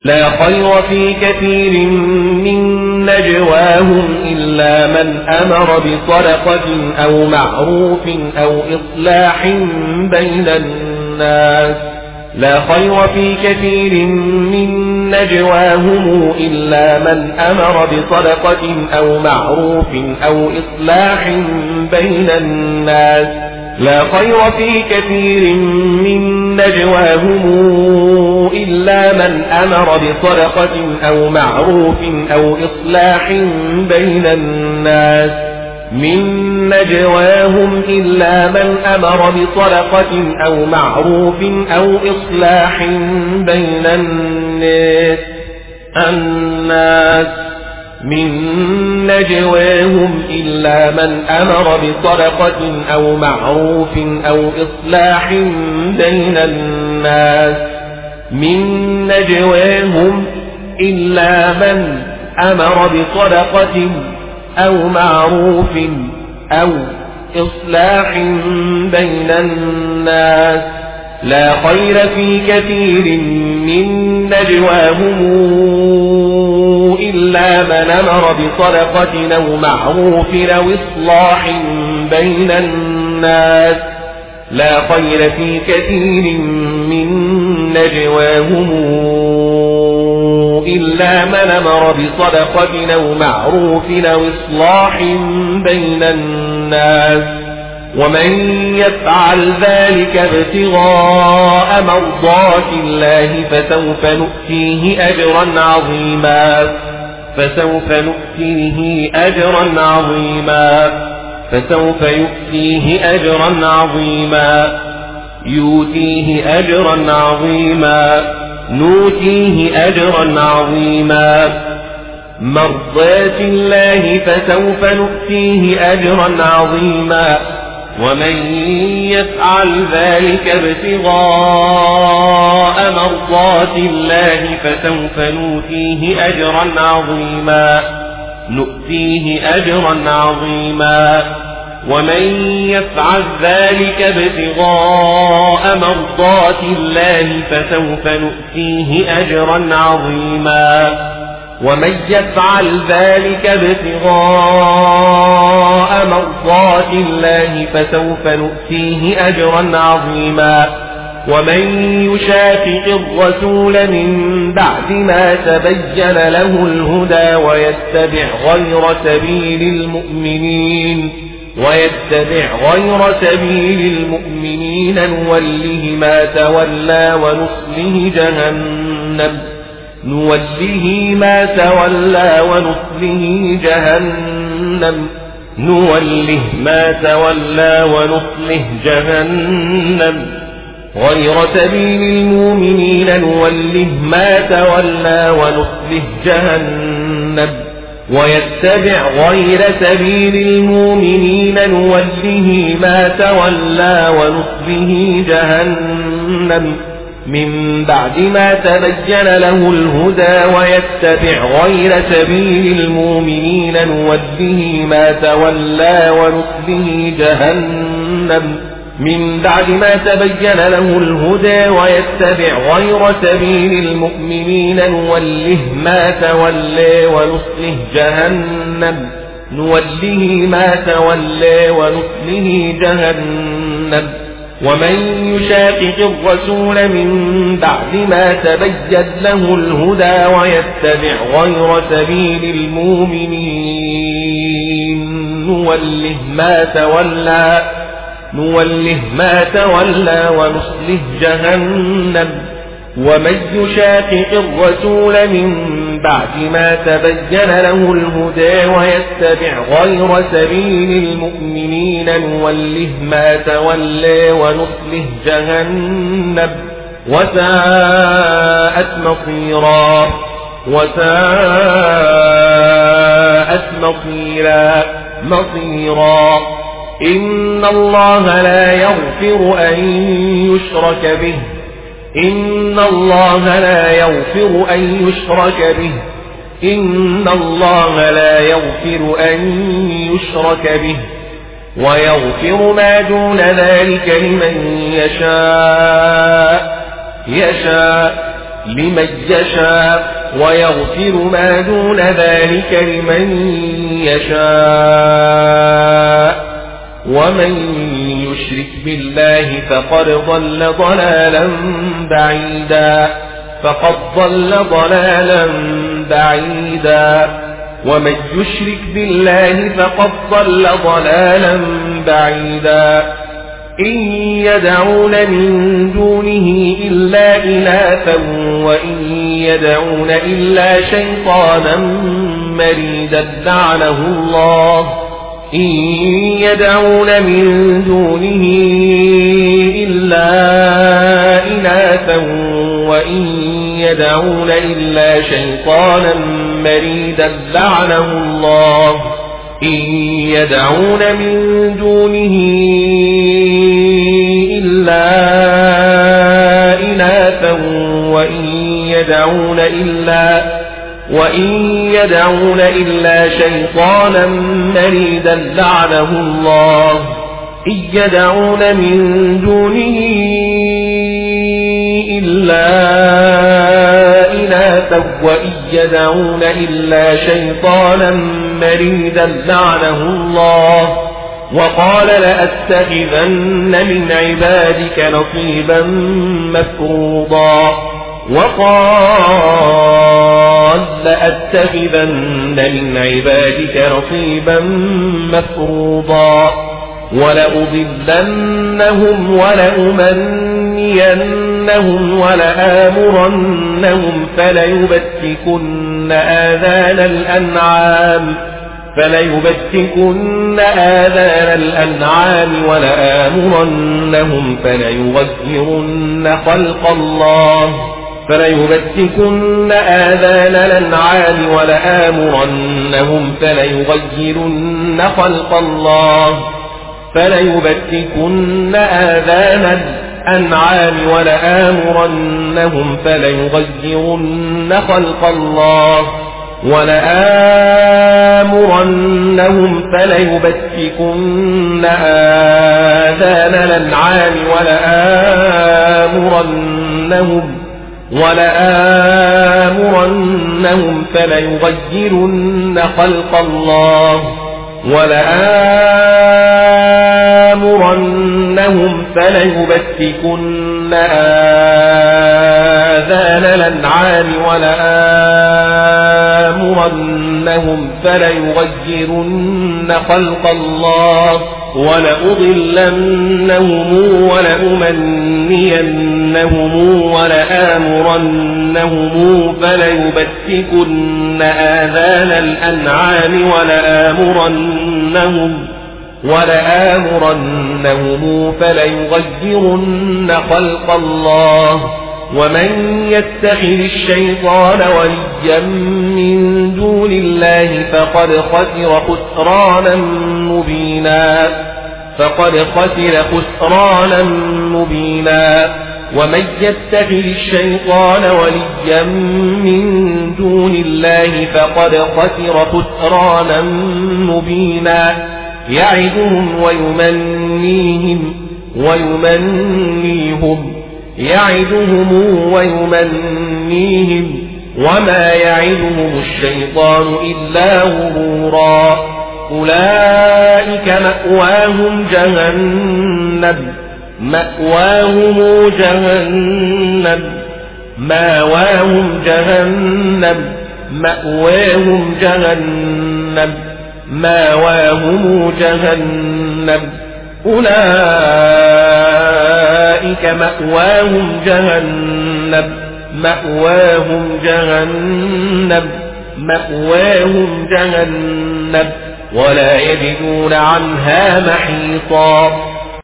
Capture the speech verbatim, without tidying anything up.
لا خير في كثير من نجواهم إلا من أمر بصدقة أو معروف أو إصلاح بين الناس. لا خير في كثير من نجواهم إلا من أمر بصدقة أو معروف أو إصلاح بين الناس. لا خير في كثير من نجواهم إلا من أمر بصدقة أو معروف أو إصلاح بين الناس. من نجواهم إلا من أمر بصدقة أو معروف أو إصلاح بين الناس. الناس من نجواهم إلا من أمر بصدقة أو معروف أو إصلاح بين الناس. من نجواهم إلا من أمر بصدقة أو معروف أو إصلاح بين الناس. لا خير في كثير من نجواهم إلا من أمر بصدقة أو معروف أو إصلاح بين الناس. لا خير في كثير من نجواهم إلا من أمر بصدقة أو معروف أو إصلاح بين الناس. ومن يفعل ذلك ابتغاء مرضات الله فسوف نؤتيه أجرا عظيما فسوف نؤتيه أجرا عظيما فسوف يؤتيه أجرا عظيما يؤتيه أجرا عظيما نؤتيه أجرا عظيما مرضات الله فسوف نؤتيه أجرا عظيما. ومن يفعل ذلك ابتغاء مرضات الله فسوف نؤتيه أجرا عظيما نؤتيه أجرا عظيما. ومن يفعل ذلك ابتغاء مرضات الله فسوف نؤتيه أجرا عظيما. ومن يفعل ذلك ابتغاء مرضات الله فسوف نؤتيه أجرا عظيما. ومن يشاقق الرسول من بعد ما تبين له الهدى ويتبع غير سبيل المؤمنين ويتبع غير سبيل المؤمنين نوله ما تولى ونصله جهنم نوله ما تولى ونصله جهنم نوله ما تولى ونصله جهنم غير سبيل المؤمنين نوله ما تولى ونصله جهنم ويتبع غير سبيل المؤمنين نوله ما تولى ونصله جهنم من بعد ما تبين له الهدى ويتبع غير سبيل المؤمنين نوله ما تولى ونصله جهنم من بعد ما تبين له الهدى ويتبع غير سبيل المؤمنين نوله ما تولى ونصله جهنم نوله ما تولى ونصله جهنم. ومن يشاقق الرسول من بعد ما تبين له الهدى ويتبع غير سبيل المؤمنين نوله ما تولى نوله ما تولى ونصله جهنم. ومن يشاقق الرسول من بعد ما تبين له الهدى ويتبع غير سبيل المؤمنين نوله ما تولى ونصله جهنم وساءت مصيرا وساءت مصيرا مصيرا. إن الله لا يغفر أن يشرك به إن الله لا يغفر أن يشرك به إن الله لا يغفر أن يشرك به ويغفر ما دون ذلك لمن يشاء يشاء لمن يشاء ويغفر ما دون ذلك لمن يشاء ومن يشرك بالله فقد ضل ضلالا بعيدا فقد ضل ضلالا بعيدا ومن يشرك بالله فقد ضل ضلالا بعيدا إن يدعون من دونه إلا إناثا وإن يدعون إلا شيطانا مريدا لعنه الله إن يدعون من دونه إلا إناثا وإن يدعون إلا شيطانا مريدا لعنه الله إن يدعون من دونه إلا إناثا وإن يدعون إلا وإن يدعون إلا شيطانا مريدا لعنه الله إن يدعون من دونه إلا إناثا وإن يدعون إلا شيطانا مريدا لعنه الله وقال لأتخذن من عبادك نصيبا مفروضا وقال لأتخذن من عبادك نصيبا مفروضا ولأضلنهم ولأمنينهم ولآمرنهم فليبتكن آذان الأنعام فليبتكن آذان الأنعام ولآمرنهم فليغيرن خلق الله فليبتكن آذان الأنعام ولآمرنهم فليغيرن خلق الله فليبتكن آذان الأنعام ولآمرنهم فليغيرن خلق الله ولآمرنهم فليبتكن آذان الأنعام ولآمرنهم ولآمرنهم فليغيرن خلق الله ولآمرنهم فليبتكن آذان الأنعام ولآمرنهم فليغيرن خلق الله ولأضلنهم ولأمنينهم ولآمرنهم فليبتكن آذان الأنعام ولآمرنهم ولآمرنهم فليغيرن خلق الله ومن يتخذ الشيطان وليا من دون الله فقد خسر خسرانا مبينا فقد خسر خسرانا مبينا ومن يتخذ الشيطان وليا من دون الله فقد خسر خسرانا مبينا يعدهم ويمنيهم ويمنيهم يعدهم ويمنيهم وما يعدهم الشيطان إلا غرورا أولئك مأواهم جهنم مأواهم جهنم مأواهم جهنم مأواهم جهنم مأواهم جهنم أولئك مأواهم جهنم مأواهم جهنم مأواهم جهنم ولا يجدون عنها محيطا